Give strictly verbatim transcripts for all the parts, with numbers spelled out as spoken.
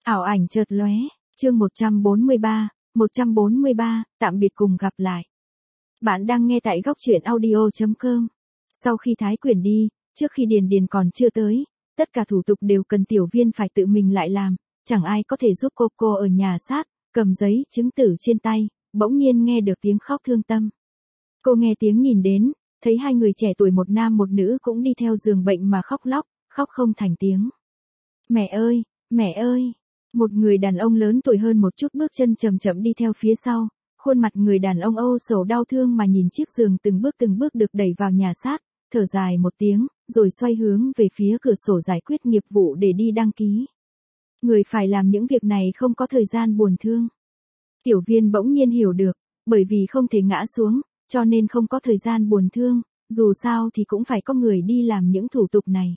Ảo ảnh chợt lóe, chương một trăm bốn mươi ba, một trăm bốn mươi ba, tạm biệt cùng gặp lại. Bạn đang nghe tại góc truyện audio chấm com. Sau khi Thái Quyển đi, trước khi Điền Điền còn chưa tới, tất cả thủ tục đều cần Tiểu Viên phải tự mình lại làm, chẳng ai có thể giúp cô. Cô ở nhà xác, cầm giấy chứng tử trên tay, bỗng nhiên nghe được tiếng khóc thương tâm. Cô nghe tiếng nhìn đến, thấy hai người trẻ tuổi một nam một nữ cũng đi theo giường bệnh mà khóc lóc, khóc không thành tiếng. Mẹ ơi, mẹ ơi! Một người đàn ông lớn tuổi hơn một chút bước chân chậm chậm đi theo phía sau, khuôn mặt người đàn ông âu sầu đau thương mà nhìn chiếc giường từng bước từng bước được đẩy vào nhà xác, thở dài một tiếng, rồi xoay hướng về phía cửa sổ giải quyết nghiệp vụ để đi đăng ký. Người phải làm những việc này không có thời gian buồn thương. Tiểu Viên bỗng nhiên hiểu được, bởi vì không thể ngã xuống, cho nên không có thời gian buồn thương, dù sao thì cũng phải có người đi làm những thủ tục này.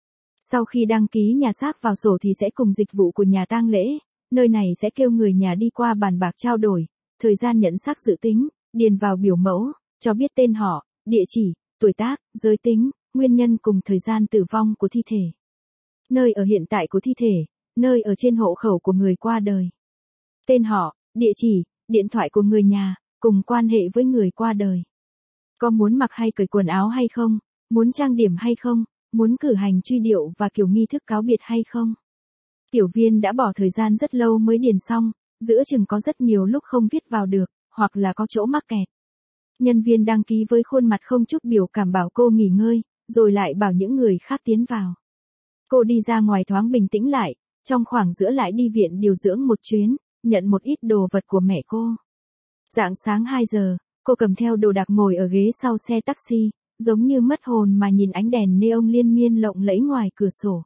Sau khi đăng ký nhà xác vào sổ thì sẽ cùng dịch vụ của nhà tang lễ, nơi này sẽ kêu người nhà đi qua bàn bạc trao đổi, thời gian nhận xác dự tính, điền vào biểu mẫu, cho biết tên họ, địa chỉ, tuổi tác, giới tính, nguyên nhân cùng thời gian tử vong của thi thể. Nơi ở hiện tại của thi thể, nơi ở trên hộ khẩu của người qua đời. Tên họ, địa chỉ, điện thoại của người nhà, cùng quan hệ với người qua đời. Có muốn mặc hay cởi quần áo hay không, muốn trang điểm hay không, muốn cử hành truy điệu và kiểu nghi thức cáo biệt hay không. Tiểu Viên đã bỏ thời gian rất lâu mới điền xong, giữa chừng có rất nhiều lúc không viết vào được, hoặc là có chỗ mắc kẹt. Nhân viên đăng ký với khuôn mặt không chút biểu cảm bảo cô nghỉ ngơi, rồi lại bảo những người khác tiến vào. Cô đi ra ngoài thoáng bình tĩnh lại, trong khoảng giữa lại đi viện điều dưỡng một chuyến, nhận một ít đồ vật của mẹ cô. Rạng sáng hai giờ, cô cầm theo đồ đạc ngồi ở ghế sau xe taxi, giống như mất hồn mà nhìn ánh đèn neon liên miên lộng lẫy ngoài cửa sổ.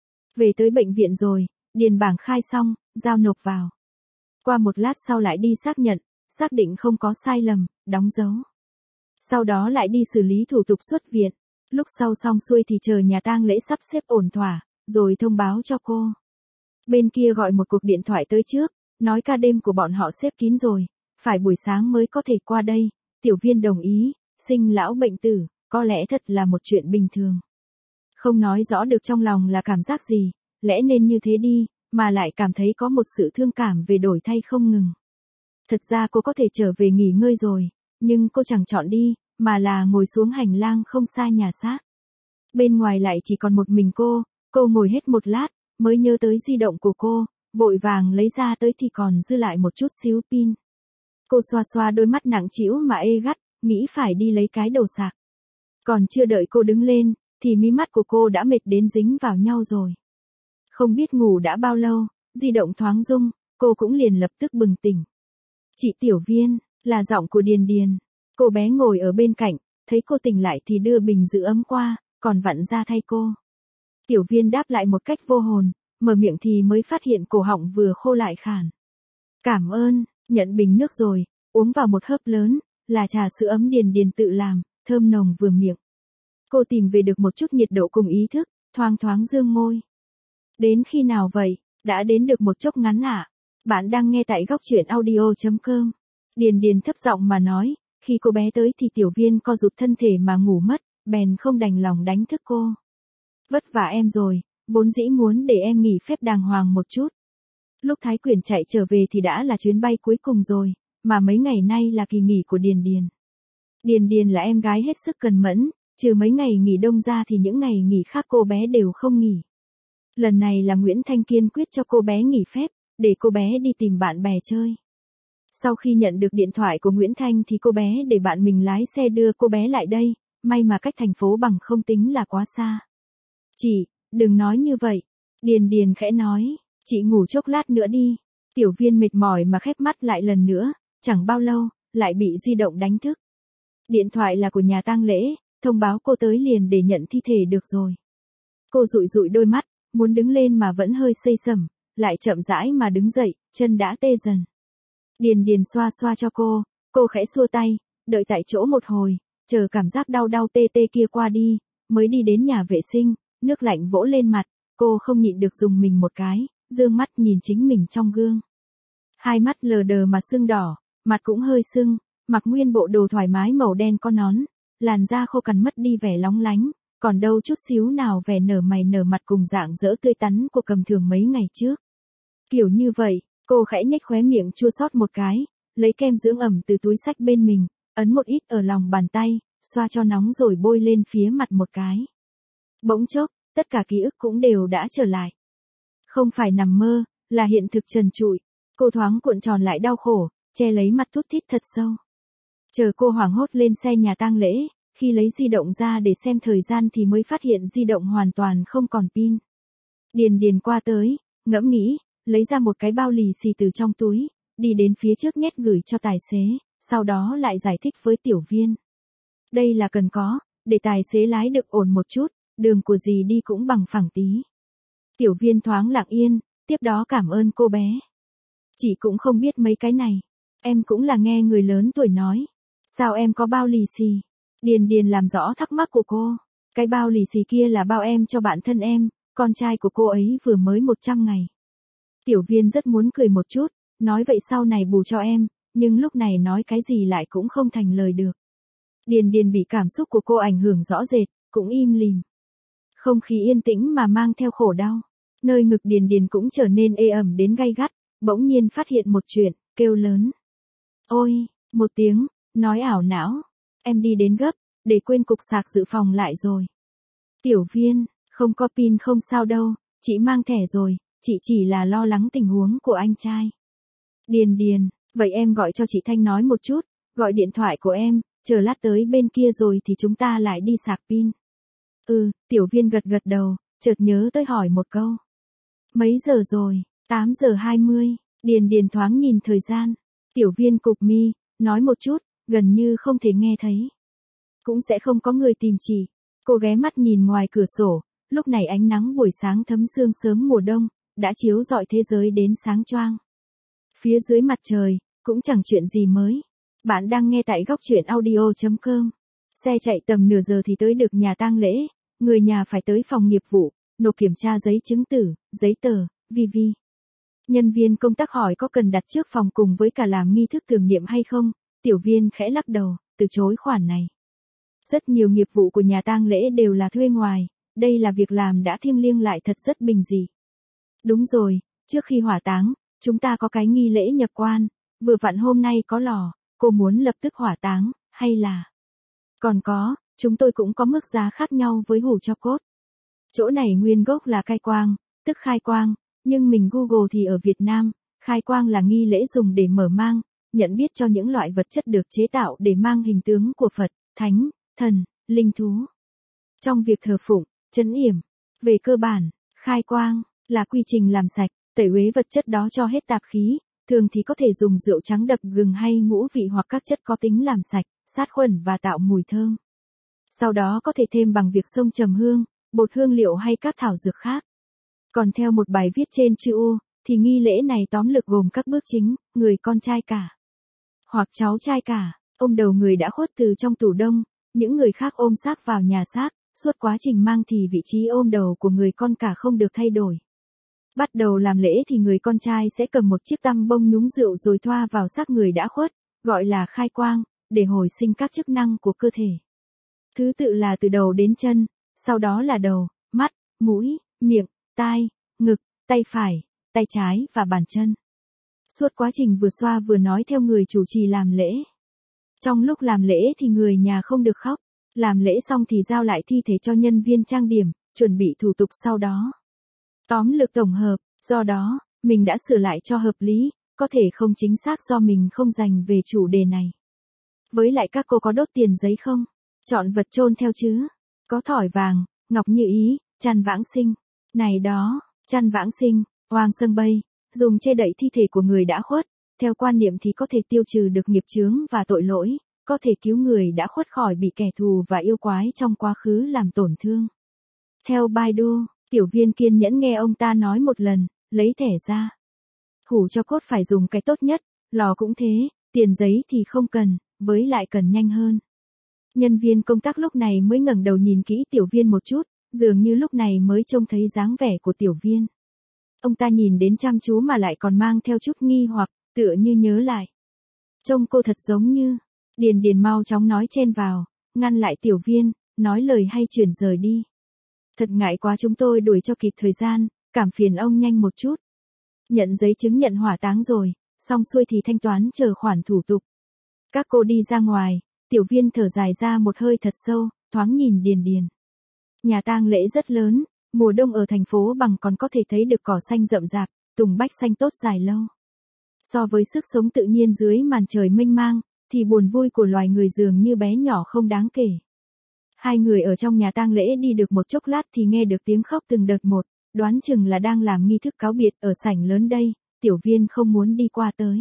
Về tới bệnh viện rồi, điền bảng khai xong, giao nộp vào. Qua một lát sau lại đi xác nhận, xác định không có sai lầm, đóng dấu. Sau đó lại đi xử lý thủ tục xuất viện. Lúc sau xong xuôi thì chờ nhà tang lễ sắp xếp ổn thỏa, rồi thông báo cho cô. Bên kia gọi một cuộc điện thoại tới trước, nói ca đêm của bọn họ xếp kín rồi, phải buổi sáng mới có thể qua đây. Tiểu Viên đồng ý, sinh lão bệnh tử, có lẽ thật là một chuyện bình thường. Không nói rõ được trong lòng là cảm giác gì, lẽ nên như thế đi, mà lại cảm thấy có một sự thương cảm về đổi thay không ngừng. Thật ra cô có thể trở về nghỉ ngơi rồi, nhưng cô chẳng chọn đi, mà là ngồi xuống hành lang không xa nhà xác. Bên ngoài lại chỉ còn một mình cô, cô ngồi hết một lát, mới nhớ tới di động của cô, vội vàng lấy ra tới thì còn dư lại một chút xíu pin. Cô xoa xoa đôi mắt nặng trĩu mà ê gắt, nghĩ phải đi lấy cái đồ sạc. Còn chưa đợi cô đứng lên, thì mí mắt của cô đã mệt đến dính vào nhau rồi. Không biết ngủ đã bao lâu, di động thoáng rung, cô cũng liền lập tức bừng tỉnh. Chị Tiểu Viên, là giọng của Điền Điền. Cô bé ngồi ở bên cạnh, thấy cô tỉnh lại thì đưa bình giữ ấm qua, còn vặn ra thay cô. Tiểu Viên đáp lại một cách vô hồn, mở miệng thì mới phát hiện cổ họng vừa khô lại khản. Cảm ơn, nhận bình nước rồi, uống vào một hớp lớn, là trà sữa ấm Điền Điền tự làm, thơm nồng vừa miệng. Cô tìm về được một chút nhiệt độ cùng ý thức, thoáng thoáng dương môi. Đến khi nào vậy? Đã đến được một chốc ngắn ạ. À? Bạn đang nghe tại góc truyện audio chấm com. Điền Điền thấp giọng mà nói, khi cô bé tới thì Tiểu Viên co rụt thân thể mà ngủ mất, bèn không đành lòng đánh thức cô. Vất vả em rồi, vốn dĩ muốn để em nghỉ phép đàng hoàng một chút. Lúc Thái Quyển chạy trở về thì đã là chuyến bay cuối cùng rồi, mà mấy ngày nay là kỳ nghỉ của Điền Điền. Điền Điền là em gái hết sức cần mẫn, trừ mấy ngày nghỉ đông ra thì những ngày nghỉ khác cô bé đều không nghỉ. Lần này là Nguyễn Thanh kiên quyết cho cô bé nghỉ phép, để cô bé đi tìm bạn bè chơi. Sau khi nhận được điện thoại của Nguyễn Thanh thì cô bé để bạn mình lái xe đưa cô bé lại đây, may mà cách thành phố Bằng không tính là quá xa. Chị, đừng nói như vậy. Điền Điền khẽ nói, chị ngủ chốc lát nữa đi. Tiểu Viên mệt mỏi mà khép mắt lại lần nữa, chẳng bao lâu, lại bị di động đánh thức. Điện thoại là của nhà tang lễ, thông báo cô tới liền để nhận thi thể được rồi. Cô dụi dụi đôi mắt, muốn đứng lên mà vẫn hơi xây sẩm, lại chậm rãi mà đứng dậy, chân đã tê dần. Điền Điền xoa xoa cho cô, cô khẽ xua tay, đợi tại chỗ một hồi, chờ cảm giác đau đau tê tê kia qua đi, mới đi đến nhà vệ sinh, nước lạnh vỗ lên mặt, cô không nhịn được dùng mình một cái, dương mắt nhìn chính mình trong gương. Hai mắt lờ đờ mà sưng đỏ, mặt cũng hơi sưng, mặc nguyên bộ đồ thoải mái màu đen có nón, làn da khô cằn mất đi vẻ lóng lánh, còn đâu chút xíu nào vẻ nở mày nở mặt cùng dạng dỡ tươi tắn của Cầm Thường mấy ngày trước. Kiểu như vậy, cô khẽ nhếch khóe miệng chua xót một cái, lấy kem dưỡng ẩm từ túi xách bên mình, ấn một ít ở lòng bàn tay, xoa cho nóng rồi bôi lên phía mặt một cái. Bỗng chốc, tất cả ký ức cũng đều đã trở lại. Không phải nằm mơ, là hiện thực trần trụi. Cô thoáng cuộn tròn lại đau khổ, che lấy mặt thút thít thật sâu. Chờ cô hoảng hốt lên xe nhà tang lễ, khi lấy di động ra để xem thời gian thì mới phát hiện di động hoàn toàn không còn pin. Điền Điền qua tới, ngẫm nghĩ, lấy ra một cái bao lì xì từ trong túi, đi đến phía trước nhét gửi cho tài xế, sau đó lại giải thích với Tiểu Viên. Đây là cần có, để tài xế lái được ổn một chút, đường của dì đi cũng bằng phẳng tí. Tiểu Viên thoáng lặng yên, tiếp đó cảm ơn cô bé. Chị cũng không biết mấy cái này, em cũng là nghe người lớn tuổi nói. Sao em có bao lì xì? Điền Điền làm rõ thắc mắc của cô. Cái bao lì xì kia là bao em cho bạn thân em, con trai của cô ấy vừa mới một trăm ngày. Tiểu Viên rất muốn cười một chút, nói vậy sau này bù cho em, nhưng lúc này nói cái gì lại cũng không thành lời được. Điền Điền bị cảm xúc của cô ảnh hưởng rõ rệt, cũng im lìm. Không khí yên tĩnh mà mang theo khổ đau. Nơi ngực Điền Điền cũng trở nên ê ẩm đến gay gắt, bỗng nhiên phát hiện một chuyện, kêu lớn. Ôi, một tiếng, nói ảo não. Em đi đến gấp, để quên cục sạc dự phòng lại rồi. Tiểu Viên, không có pin không sao đâu, chị mang thẻ rồi, chị chỉ là lo lắng tình huống của anh trai. Điền Điền, vậy em gọi cho chị Thanh nói một chút, gọi điện thoại của em, chờ lát tới bên kia rồi thì chúng ta lại đi sạc pin. Ừ, Tiểu Viên gật gật đầu, chợt nhớ tới hỏi một câu. Mấy giờ rồi? tám giờ hai mươi, Điền Điền thoáng nhìn thời gian. Tiểu Viên cụp mi, nói một chút, gần như không thể nghe thấy. Cũng sẽ không có người tìm chị. Cô ghé mắt nhìn ngoài cửa sổ, lúc này ánh nắng buổi sáng thấm sương sớm mùa đông, đã chiếu rọi thế giới đến sáng choang. Phía dưới mặt trời, cũng chẳng chuyện gì mới. Bạn đang nghe tại góc truyện audio chấm com. Xe chạy tầm nửa giờ thì tới được nhà tang lễ, người nhà phải tới phòng nghiệp vụ, nộp kiểm tra giấy chứng tử, giấy tờ, vi vi. Nhân viên công tác hỏi có cần đặt trước phòng cùng với cả làm nghi thức tưởng niệm hay không, Tiểu Viên khẽ lắc đầu, từ chối khoản này. Rất nhiều nghiệp vụ của nhà tang lễ đều là thuê ngoài, đây là việc làm đã thiêng liêng lại thật rất bình dị. Đúng rồi, trước khi hỏa táng, chúng ta có cái nghi lễ nhập quan, vừa vặn hôm nay có lò, cô muốn lập tức hỏa táng, hay là... Còn có, chúng tôi cũng có mức giá khác nhau với hủ cho cốt. Chỗ này nguyên gốc là khai quang, tức khai quang, nhưng mình Google thì ở Việt Nam, khai quang là nghi lễ dùng để mở mang, nhận biết cho những loại vật chất được chế tạo để mang hình tướng của Phật, Thánh, Thần, Linh thú. Trong việc thờ phụng, trấn yểm, về cơ bản, khai quang là quy trình làm sạch, tẩy uế vật chất đó cho hết tạp khí, thường thì có thể dùng rượu trắng đập gừng hay ngũ vị hoặc các chất có tính làm sạch, sát khuẩn và tạo mùi thơm. Sau đó có thể thêm bằng việc xông trầm hương, bột hương liệu hay các thảo dược khác. Còn theo một bài viết trên chữ U, thì nghi lễ này tóm lược gồm các bước chính, người con trai cả, hoặc cháu trai cả, ôm đầu người đã khuất từ trong tủ đông, những người khác ôm xác vào nhà xác, suốt quá trình mang thì vị trí ôm đầu của người con cả không được thay đổi. Bắt đầu làm lễ thì người con trai sẽ cầm một chiếc tăm bông nhúng rượu rồi thoa vào xác người đã khuất, gọi là khai quang, để hồi sinh các chức năng của cơ thể. Thứ tự là từ đầu đến chân, sau đó là đầu, mắt, mũi, miệng, tai, ngực, tay phải, tay trái và bàn chân. Suốt quá trình vừa xoa vừa nói theo người chủ trì làm lễ. Trong lúc làm lễ thì người nhà không được khóc, làm lễ xong thì giao lại thi thể cho nhân viên trang điểm, chuẩn bị thủ tục sau đó. Tóm lược tổng hợp, do đó, mình đã sửa lại cho hợp lý, có thể không chính xác do mình không dành về chủ đề này. Với lại các cô có đốt tiền giấy không? Chọn vật chôn theo chứ? Có thỏi vàng, ngọc như ý, chăn vãng sinh. Này đó, chăn vãng sinh, oang sâng bay, dùng che đậy thi thể của người đã khuất, theo quan niệm thì có thể tiêu trừ được nghiệp chướng và tội lỗi, có thể cứu người đã khuất khỏi bị kẻ thù và yêu quái trong quá khứ làm tổn thương. Theo Baidu, Tiểu Viên kiên nhẫn nghe ông ta nói một lần, lấy thẻ ra. Hủ cho cốt phải dùng cái tốt nhất, lò cũng thế, tiền giấy thì không cần, với lại cần nhanh hơn. Nhân viên công tác lúc này mới ngẩng đầu nhìn kỹ Tiểu Viên một chút, dường như lúc này mới trông thấy dáng vẻ của Tiểu Viên. Ông ta nhìn đến chăm chú mà lại còn mang theo chút nghi hoặc, tựa như nhớ lại. Trông cô thật giống như, Điền Điền mau chóng nói chen vào, ngăn lại Tiểu Viên, nói lời hay chuyển rời đi. Thật ngại quá chúng tôi đuổi cho kịp thời gian, cảm phiền ông nhanh một chút. Nhận giấy chứng nhận hỏa táng rồi, xong xuôi thì thanh toán chờ khoản thủ tục. Các cô đi ra ngoài, Tiểu Viên thở dài ra một hơi thật sâu, thoáng nhìn Điền Điền. Nhà tang lễ rất lớn, mùa đông ở thành phố Bằng còn có thể thấy được cỏ xanh rậm rạp, tùng bách xanh tốt dài lâu. So với sức sống tự nhiên dưới màn trời mênh mang, thì buồn vui của loài người dường như bé nhỏ không đáng kể. Hai người ở trong nhà tang lễ đi được một chốc lát thì nghe được tiếng khóc từng đợt một, đoán chừng là đang làm nghi thức cáo biệt ở sảnh lớn đây, Tiểu Viên không muốn đi qua tới.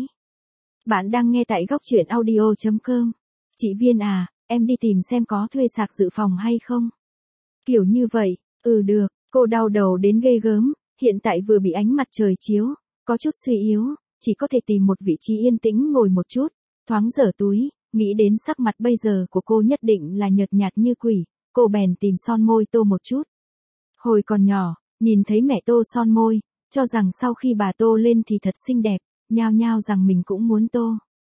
Bạn đang nghe tại góc truyện audio chấm com. Chị Viên à, em đi tìm xem có thuê sạc dự phòng hay không? Kiểu như vậy, ừ được, cô đau đầu đến ghê gớm, hiện tại vừa bị ánh mặt trời chiếu, có chút suy yếu, chỉ có thể tìm một vị trí yên tĩnh ngồi một chút, thoáng dở túi, nghĩ đến sắc mặt bây giờ của cô nhất định là nhợt nhạt như quỷ, cô bèn tìm son môi tô một chút. Hồi còn nhỏ, nhìn thấy mẹ tô son môi, cho rằng sau khi bà tô lên thì thật xinh đẹp, nhao nhao rằng mình cũng muốn tô.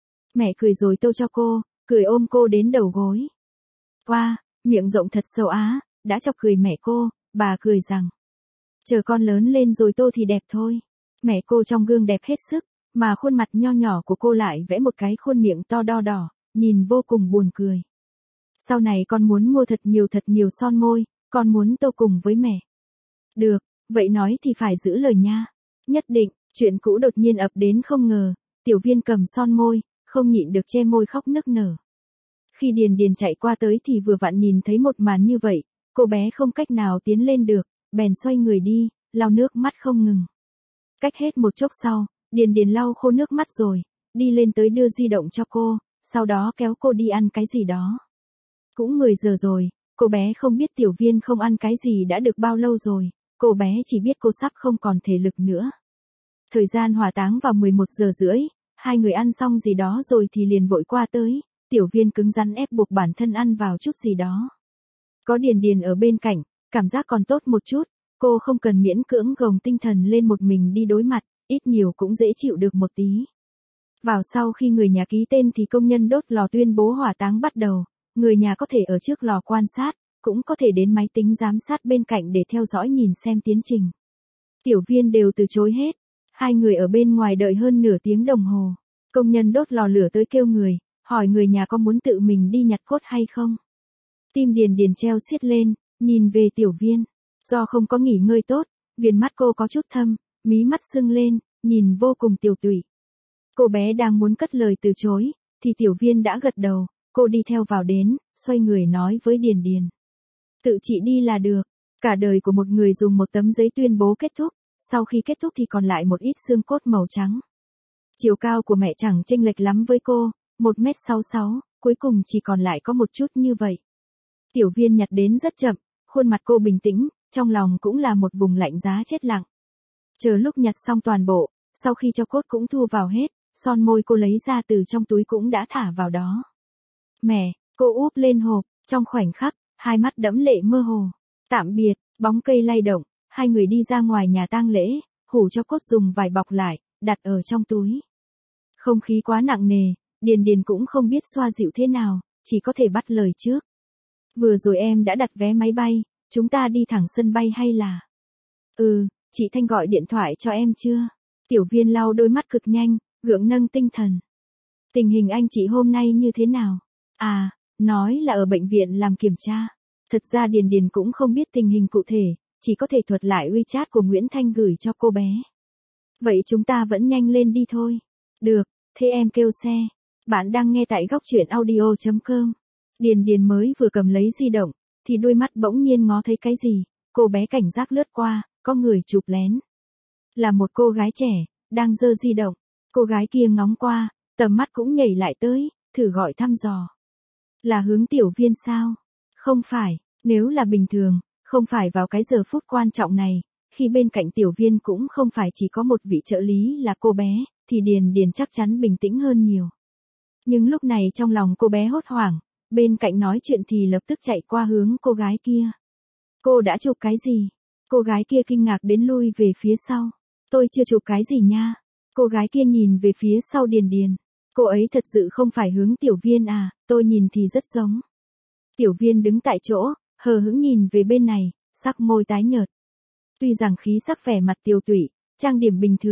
Mẹ cười rồi tô cho cô, cười ôm cô đến đầu gối. Wow, miệng rộng thật sâu á, đã chọc cười mẹ cô, bà cười rằng, chờ con lớn lên rồi tô thì đẹp thôi. Mẹ cô trong gương đẹp hết sức, mà khuôn mặt nho nhỏ của cô lại vẽ một cái khuôn miệng to đo đỏ, nhìn vô cùng buồn cười. Sau này con muốn mua thật nhiều thật nhiều son môi, con muốn tô cùng với mẹ. Được, vậy nói thì phải giữ lời nha. Nhất định, chuyện cũ đột nhiên ập đến không ngờ, Tiểu Viên cầm son môi, không nhịn được che môi khóc nức nở. Khi Điền Điền chạy qua tới thì vừa vặn nhìn thấy một màn như vậy, cô bé không cách nào tiến lên được, bèn xoay người đi, lau nước mắt không ngừng. Cách hết một chốc sau, Điền Điền lau khô nước mắt rồi, đi lên tới đưa di động cho cô, sau đó kéo cô đi ăn cái gì đó. Cũng mười giờ rồi, cô bé không biết Tiểu Viên không ăn cái gì đã được bao lâu rồi, cô bé chỉ biết cô sắp không còn thể lực nữa. Thời gian hỏa táng vào mười một giờ rưỡi, hai người ăn xong gì đó rồi thì liền vội qua tới, Tiểu Viên cứng rắn ép buộc bản thân ăn vào chút gì đó. Có Điền Điền ở bên cạnh, cảm giác còn tốt một chút, cô không cần miễn cưỡng gồng tinh thần lên một mình đi đối mặt, ít nhiều cũng dễ chịu được một tí. Vào sau khi người nhà ký tên thì công nhân đốt lò tuyên bố hỏa táng bắt đầu, người nhà có thể ở trước lò quan sát, cũng có thể đến máy tính giám sát bên cạnh để theo dõi nhìn xem tiến trình. Tiểu Viên đều từ chối hết, hai người ở bên ngoài đợi hơn nửa tiếng đồng hồ, công nhân đốt lò lửa tới kêu người, hỏi người nhà có muốn tự mình đi nhặt cốt hay không. Tim Điền Điền treo xiết lên, nhìn về Tiểu Viên, do không có nghỉ ngơi tốt, viền mắt cô có chút thâm, mí mắt sưng lên, nhìn vô cùng tiểu tụy. Cô bé đang muốn cất lời từ chối, thì Tiểu Viên đã gật đầu, cô đi theo vào đến, xoay người nói với Điền Điền. Tự chị đi là được, cả đời của một người dùng một tấm giấy tuyên bố kết thúc, sau khi kết thúc thì còn lại một ít xương cốt màu trắng. Chiều cao của mẹ chẳng chênh lệch lắm với cô, một mét sáu mươi sáu, cuối cùng chỉ còn lại có một chút như vậy. Tiểu Viên nhặt đến rất chậm, khuôn mặt cô bình tĩnh, trong lòng cũng là một vùng lạnh giá chết lặng. Chờ lúc nhặt xong toàn bộ, sau khi cho cốt cũng thu vào hết, son môi cô lấy ra từ trong túi cũng đã thả vào đó. Mẹ, cô úp lên hộp, trong khoảnh khắc, hai mắt đẫm lệ mơ hồ. Tạm biệt, bóng cây lay động, hai người đi ra ngoài nhà tang lễ, hủ cho cốt dùng vải bọc lại, đặt ở trong túi. Không khí quá nặng nề, Điền Điền cũng không biết xoa dịu thế nào, chỉ có thể bắt lời trước. Vừa rồi em đã đặt vé máy bay, chúng ta đi thẳng sân bay hay là? Ừ, chị Thanh gọi điện thoại cho em chưa? Tiểu Viên lau đôi mắt cực nhanh, gượng nâng tinh thần. Tình hình anh chị hôm nay như thế nào? À, nói là ở bệnh viện làm kiểm tra. Thật ra Điền Điền cũng không biết tình hình cụ thể, chỉ có thể thuật lại WeChat của Nguyễn Thanh gửi cho cô bé. Vậy chúng ta vẫn nhanh lên đi thôi. Được, thế em kêu xe. Bạn đang nghe tại góc truyện audio chấm com. Điền Điền mới vừa cầm lấy di động, thì đôi mắt bỗng nhiên ngó thấy cái gì, cô bé cảnh giác lướt qua, có người chụp lén. Là một cô gái trẻ, đang giơ di động, cô gái kia ngóng qua, tầm mắt cũng nhảy lại tới, thử gọi thăm dò. Là hướng Tiểu Viên sao? Không phải, nếu là bình thường, không phải vào cái giờ phút quan trọng này, khi bên cạnh Tiểu Viên cũng không phải chỉ có một vị trợ lý là cô bé, thì Điền Điền chắc chắn bình tĩnh hơn nhiều. Nhưng lúc này trong lòng cô bé hốt hoảng, bên cạnh nói chuyện thì lập tức chạy qua hướng cô gái kia. Cô đã chụp cái gì? Cô gái kia kinh ngạc đến lui về phía sau. Tôi chưa chụp cái gì nha. Cô gái kia nhìn về phía sau Điền Điền. Cô ấy thật sự không phải hướng Tiểu Viên à, tôi nhìn thì rất giống. Tiểu Viên đứng tại chỗ, hờ hững nhìn về bên này, sắc môi tái nhợt. Tuy rằng khí sắc vẻ mặt tiều tụy, trang điểm bình thường,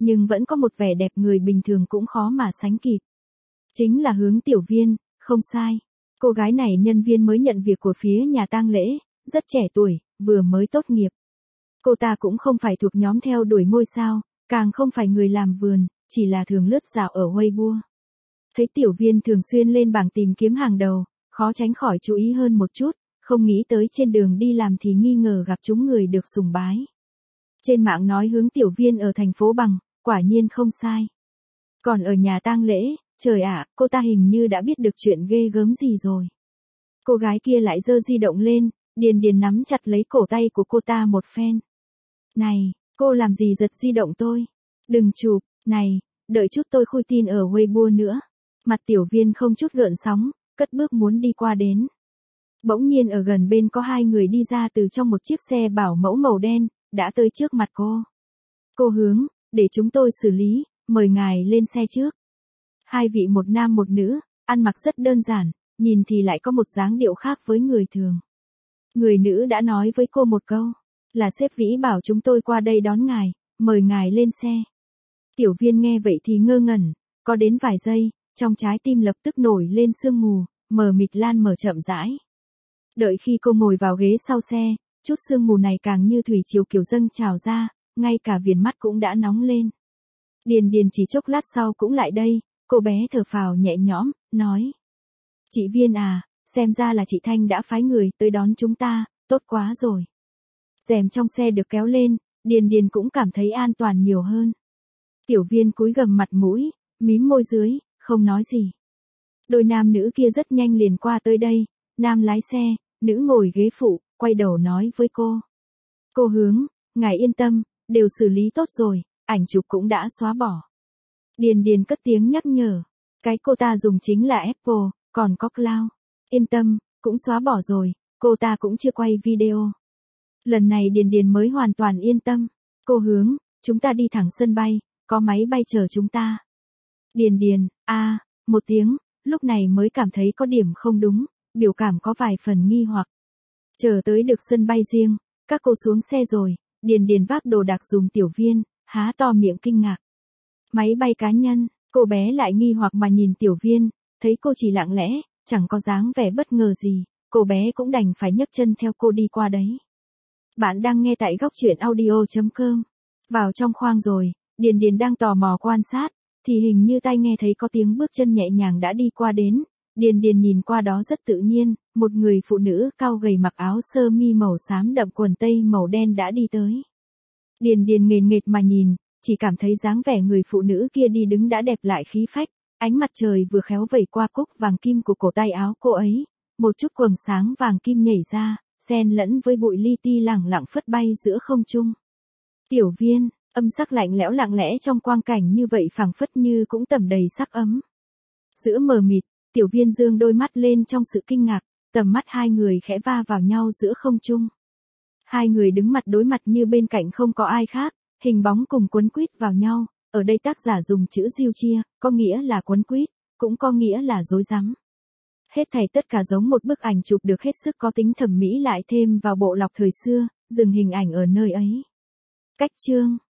nhưng vẫn có một vẻ đẹp người bình thường cũng khó mà sánh kịp. Chính là Hướng Tiểu Viên, không sai. Cô gái này nhân viên mới nhận việc của phía nhà tang lễ, rất trẻ tuổi, vừa mới tốt nghiệp. Cô ta cũng không phải thuộc nhóm theo đuổi ngôi sao, càng không phải người làm vườn, chỉ là thường lướt dạo ở Weibo. Thấy Tiểu Viên thường xuyên lên bảng tìm kiếm hàng đầu, khó tránh khỏi chú ý hơn một chút, không nghĩ tới trên đường đi làm thì nghi ngờ gặp chúng người được sùng bái. Trên mạng nói Hướng Tiểu Viên ở thành phố Bằng, quả nhiên không sai. Còn ở nhà tang lễ, trời ạ, cô ta hình như đã biết được chuyện ghê gớm gì rồi. Cô gái kia lại giơ di động lên, Điền Điền nắm chặt lấy cổ tay của cô ta một phen. Này, cô làm gì giật di động tôi? Đừng chụp, này, đợi chút tôi khui tin ở Weibo nữa. Mặt Tiểu Viên không chút gợn sóng, cất bước muốn đi qua đến. Bỗng nhiên ở gần bên có hai người đi ra từ trong một chiếc xe bảo mẫu màu đen, đã tới trước mặt cô. Cô Hướng, để chúng tôi xử lý, mời ngài lên xe trước. Hai vị một nam một nữ, ăn mặc rất đơn giản, nhìn thì lại có một dáng điệu khác với người thường. Người nữ đã nói với cô một câu, là sếp Vĩ bảo chúng tôi qua đây đón ngài, mời ngài lên xe. Tiểu Viên nghe vậy thì ngơ ngẩn, có đến vài giây, trong trái tim lập tức nổi lên sương mù, mờ mịt lan mở chậm rãi. Đợi khi cô ngồi vào ghế sau xe, chút sương mù này càng như thủy triều kiểu dâng trào ra, ngay cả viền mắt cũng đã nóng lên. Điền Điền chỉ chốc lát sau cũng lại đây, cô bé thở phào nhẹ nhõm, nói. Chị Viên à, xem ra là chị Thanh đã phái người tới đón chúng ta, tốt quá rồi. Rèm trong xe được kéo lên, Điền Điền cũng cảm thấy an toàn nhiều hơn. Tiểu Viên cúi gằm mặt mũi, mím môi dưới, không nói gì. Đôi nam nữ kia rất nhanh liền qua tới đây, nam lái xe, nữ ngồi ghế phụ, quay đầu nói với cô. Cô Hướng, ngài yên tâm, đều xử lý tốt rồi, ảnh chụp cũng đã xóa bỏ. Điền Điền cất tiếng nhắc nhở, cái cô ta dùng chính là Apple, còn có Cloud. Yên tâm, cũng xóa bỏ rồi, cô ta cũng chưa quay video. Lần này Điền Điền mới hoàn toàn yên tâm. Cô Hướng, chúng ta đi thẳng sân bay, có máy bay chờ chúng ta. Điền Điền, a, à, một tiếng, lúc này mới cảm thấy có điểm không đúng, biểu cảm có vài phần nghi hoặc. Chờ tới được sân bay riêng, các cô xuống xe rồi, Điền Điền vác đồ đạc dùng Tiểu Viên, há to miệng kinh ngạc. Máy bay cá nhân, cô bé lại nghi hoặc mà nhìn Tiểu Viên, thấy cô chỉ lặng lẽ, chẳng có dáng vẻ bất ngờ gì, cô bé cũng đành phải nhấc chân theo cô đi qua đấy. Bạn đang nghe tại góc truyện audio chấm com. Vào trong khoang rồi, Điền Điền đang tò mò quan sát, thì hình như tai nghe thấy có tiếng bước chân nhẹ nhàng đã đi qua đến. Điền Điền nhìn qua đó rất tự nhiên, một người phụ nữ cao gầy mặc áo sơ mi màu xám đậm quần tây màu đen đã đi tới. Điền Điền nghệt nghệt mà nhìn, chỉ cảm thấy dáng vẻ người phụ nữ kia đi đứng đã đẹp lại khí phách, ánh mặt trời vừa khéo vẩy qua cúc vàng kim của cổ tay áo cô ấy, một chút quầng sáng vàng kim nhảy ra, xen lẫn với bụi li ti lẳng lặng phất bay giữa không trung. Tiểu Viên, âm sắc lạnh lẽo lặng lẽ trong quang cảnh như vậy phảng phất như cũng tẩm đầy sắc ấm. Giữa mờ mịt, Tiểu Viên dương đôi mắt lên trong sự kinh ngạc, tầm mắt hai người khẽ va vào nhau giữa không trung. Hai người đứng mặt đối mặt như bên cạnh không có ai khác, hình bóng cùng quấn quýt vào nhau, ở đây tác giả dùng chữ diêu chia, có nghĩa là quấn quýt, cũng có nghĩa là rối rắm. Hết thảy tất cả giống một bức ảnh chụp được hết sức có tính thẩm mỹ lại thêm vào bộ lọc thời xưa, dừng hình ảnh ở nơi ấy. Cách chương